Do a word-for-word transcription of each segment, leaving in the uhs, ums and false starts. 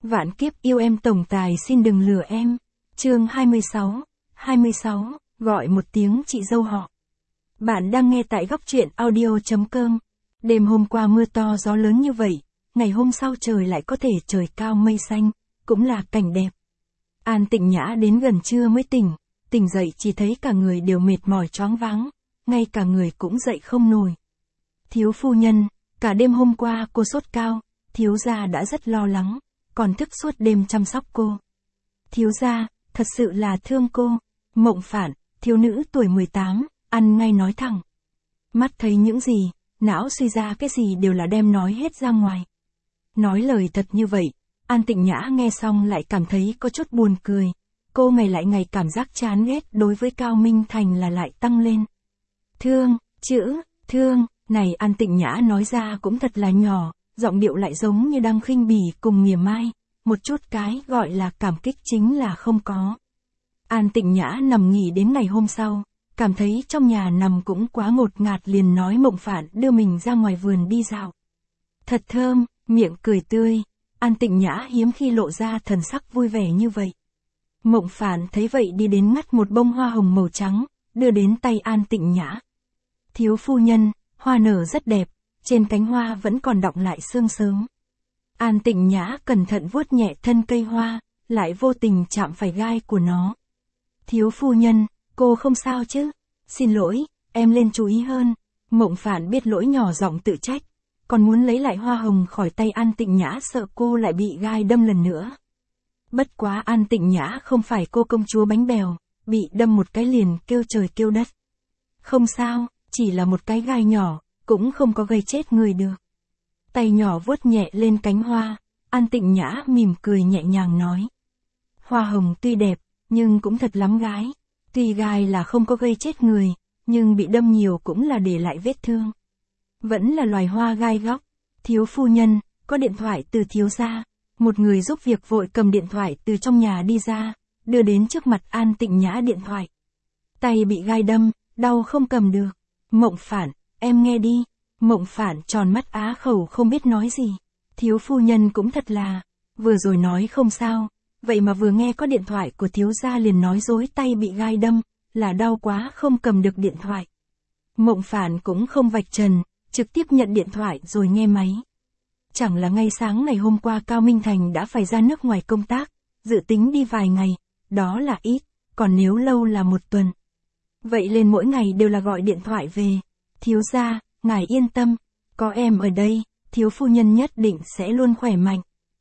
Vạn kiếp yêu em tổng tài xin đừng lừa em. Chương hai mươi sáu, hai mươi sáu, gọi một tiếng chị dâu họ. Bạn đang nghe tại góc truyện audio chấm com. Đêm hôm qua mưa to gió lớn như vậy, ngày hôm sau trời lại có thể trời cao mây xanh, cũng là cảnh đẹp. An Tịnh Nhã đến gần trưa mới tỉnh, tỉnh dậy chỉ thấy cả người đều mệt mỏi choáng váng, ngay cả người cũng dậy không nổi. Thiếu phu nhân, cả đêm hôm qua cô sốt cao, thiếu gia đã rất lo lắng, còn thức suốt đêm chăm sóc cô. Thiếu gia, thật sự là thương cô. Mộng Phản, thiếu nữ tuổi mười tám, ăn ngay nói thẳng. Mắt thấy những gì, não suy ra cái gì đều là đem nói hết ra ngoài. Nói lời thật như vậy, An Tịnh Nhã nghe xong lại cảm thấy có chút buồn cười. Cô ngày lại ngày cảm giác chán ghét đối với Cao Minh Thành là lại tăng lên. Thương, chữ, thương, này An Tịnh Nhã nói ra cũng thật là nhỏ, giọng điệu lại giống như đang khinh bỉ cùng mỉa mai, một chút cái gọi là cảm kích chính là không có. An Tịnh Nhã nằm nghỉ đến ngày hôm sau, cảm thấy trong nhà nằm cũng quá ngột ngạt liền nói Mộng Phản đưa mình ra ngoài vườn đi dạo. Thật thơm, miệng cười tươi, An Tịnh Nhã hiếm khi lộ ra thần sắc vui vẻ như vậy. Mộng Phản thấy vậy đi đến ngắt một bông hoa hồng màu trắng, đưa đến tay An Tịnh Nhã. Thiếu phu nhân, hoa nở rất đẹp, trên cánh hoa vẫn còn đọng lại sương sớm. An Tịnh Nhã cẩn thận vuốt nhẹ thân cây hoa, lại vô tình chạm phải gai của nó. Thiếu phu nhân, cô không sao chứ? Xin lỗi, em lên chú ý hơn. Mộng Phản biết lỗi nhỏ giọng tự trách, còn muốn lấy lại hoa hồng khỏi tay An Tịnh Nhã sợ cô lại bị gai đâm lần nữa. Bất quá An Tịnh Nhã không phải cô công chúa bánh bèo, bị đâm một cái liền kêu trời kêu đất. Không sao, chỉ là một cái gai nhỏ, cũng không có gây chết người được. Tay nhỏ vuốt nhẹ lên cánh hoa, An Tịnh Nhã mỉm cười nhẹ nhàng nói. Hoa hồng tuy đẹp, nhưng cũng thật lắm gái. Tuy gai là không có gây chết người, nhưng bị đâm nhiều cũng là để lại vết thương. Vẫn là loài hoa gai góc. Thiếu phu nhân, có điện thoại từ thiếu gia. Một người giúp việc vội cầm điện thoại từ trong nhà đi ra, đưa đến trước mặt An Tịnh Nhã điện thoại. Tay bị gai đâm, đau không cầm được. Mộng Phản, em nghe đi. Mộng Phản tròn mắt á khẩu không biết nói gì. Thiếu phu nhân cũng thật là, vừa rồi nói không sao, vậy mà vừa nghe có điện thoại của thiếu gia liền nói dối tay bị gai đâm, là đau quá không cầm được điện thoại. Mộng Phản cũng không vạch trần, trực tiếp nhận điện thoại rồi nghe máy. Chẳng là ngay sáng ngày hôm qua Cao Minh Thành đã phải ra nước ngoài công tác, dự tính đi vài ngày, đó là ít, còn nếu lâu là một tuần. Vậy lên mỗi ngày đều là gọi điện thoại về. Thiếu gia, ngài yên tâm, có em ở đây, thiếu phu nhân nhất định sẽ luôn khỏe mạnh.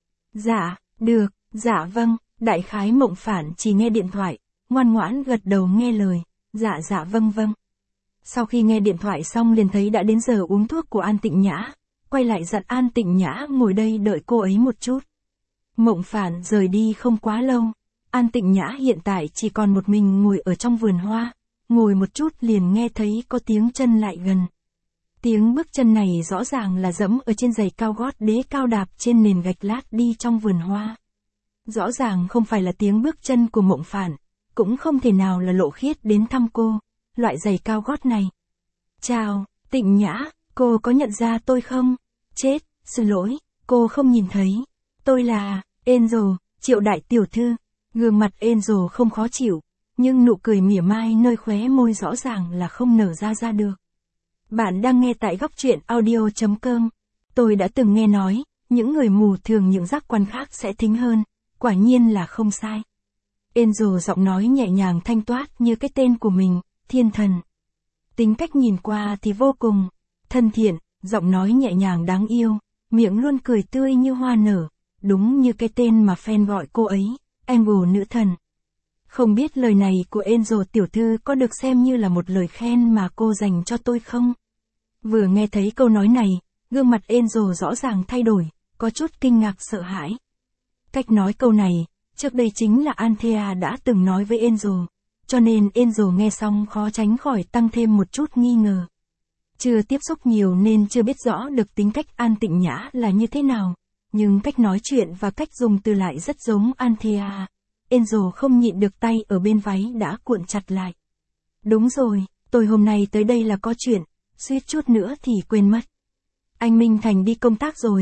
Dạ, được, dạ vâng, đại khái Mộng Phản chỉ nghe điện thoại, ngoan ngoãn gật đầu nghe lời, dạ dạ vâng vâng. Sau khi nghe điện thoại xong liền thấy đã đến giờ uống thuốc của An Tịnh Nhã, quay lại dặn An Tịnh Nhã ngồi đây đợi cô ấy một chút. Mộng Phản rời đi không quá lâu, An Tịnh Nhã hiện tại chỉ còn một mình ngồi ở trong vườn hoa, ngồi một chút liền nghe thấy có tiếng chân lại gần. Tiếng bước chân này rõ ràng là dẫm ở trên giày cao gót đế cao đạp trên nền gạch lát đi trong vườn hoa. Rõ ràng không phải là tiếng bước chân của Mộng Phản, cũng không thể nào là Lộ Khiết đến thăm cô, loại giày cao gót này. Chào, Tịnh Nhã, cô có nhận ra tôi không? Chết, xin lỗi, cô không nhìn thấy. Tôi là, Angel, Triệu đại tiểu thư. Gương mặt Angel không khó chịu, nhưng nụ cười mỉa mai nơi khóe môi rõ ràng là không nở ra ra được. Bạn đang nghe tại góc truyện audio chấm com. Tôi đã từng nghe nói, những người mù thường những giác quan khác sẽ thính hơn, quả nhiên là không sai. Angel giọng nói nhẹ nhàng thanh toát như cái tên của mình, Thiên Thần. Tính cách nhìn qua thì vô cùng thân thiện, giọng nói nhẹ nhàng đáng yêu, miệng luôn cười tươi như hoa nở, đúng như cái tên mà fan gọi cô ấy, Angel nữ thần. Không biết lời này của Angel tiểu thư có được xem như là một lời khen mà cô dành cho tôi không? Vừa nghe thấy câu nói này, gương mặt Angel rõ ràng thay đổi, có chút kinh ngạc sợ hãi. Cách nói câu này, trước đây chính là Anthea đã từng nói với Angel, cho nên Angel nghe xong khó tránh khỏi tăng thêm một chút nghi ngờ. Chưa tiếp xúc nhiều nên chưa biết rõ được tính cách An Tịnh Nhã là như thế nào, nhưng cách nói chuyện và cách dùng từ lại rất giống Anthea. Angel không nhịn được tay ở bên váy đã cuộn chặt lại. Đúng rồi, tôi hôm nay tới đây là có chuyện, suýt chút nữa thì quên mất. Anh Minh Thành đi công tác rồi,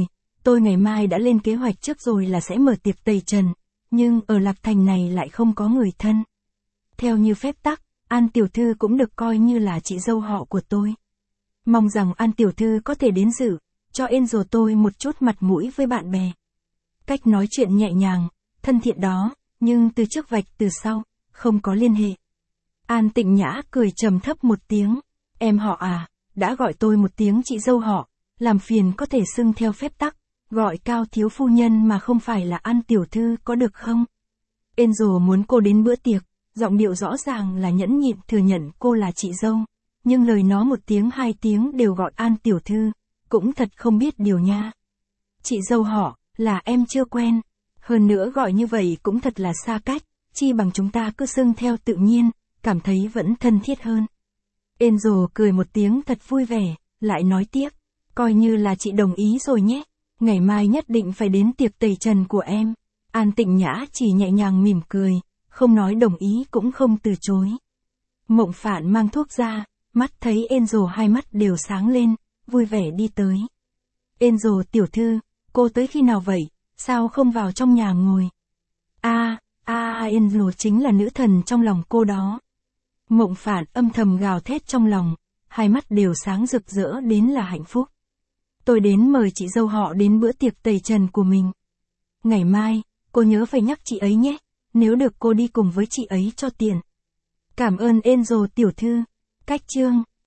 Tôi ngày mai đã lên kế hoạch trước rồi là sẽ mở tiệc tẩy trần, nhưng ở Lạc Thành này lại không có người thân. Theo như phép tắc, An tiểu thư cũng được coi như là chị dâu họ của tôi. Mong rằng An tiểu thư có thể đến dự, cho Angel tôi một chút mặt mũi với bạn bè. Cách nói chuyện nhẹ nhàng, thân thiện đó, nhưng từ trước vạch từ sau, không có liên hệ. An Tịnh Nhã cười trầm thấp một tiếng. Em họ à, đã gọi tôi một tiếng chị dâu họ, làm phiền có thể xưng theo phép tắc, gọi Cao thiếu phu nhân mà không phải là An tiểu thư có được không? Angel muốn cô đến bữa tiệc, giọng điệu rõ ràng là nhẫn nhịn thừa nhận cô là chị dâu, nhưng lời nó một tiếng hai tiếng đều gọi An tiểu thư, cũng thật không biết điều nha. Chị dâu họ, là em chưa quen, hơn nữa gọi như vậy cũng thật là xa cách, chi bằng chúng ta cứ xưng theo tự nhiên, cảm thấy vẫn thân thiết hơn. Angel cười một tiếng thật vui vẻ, lại nói tiếp, coi như là chị đồng ý rồi nhé, ngày mai nhất định phải đến tiệc tẩy trần của em. An Tịnh Nhã chỉ nhẹ nhàng mỉm cười, không nói đồng ý cũng không từ chối. Mộng Phạn mang thuốc ra, mắt thấy Angel hai mắt đều sáng lên, vui vẻ đi tới. Angel tiểu thư, cô tới khi nào vậy, sao không vào trong nhà ngồi? A, a Angel chính là nữ thần trong lòng cô đó. Mộng Phạn âm thầm gào thét trong lòng, hai mắt đều sáng rực rỡ đến là hạnh phúc. Tôi đến mời chị dâu họ đến bữa tiệc tẩy trần của mình. Ngày mai, cô nhớ phải nhắc chị ấy nhé, nếu được cô đi cùng với chị ấy cho tiện. Cảm ơn Angel tiểu thư. Cách chương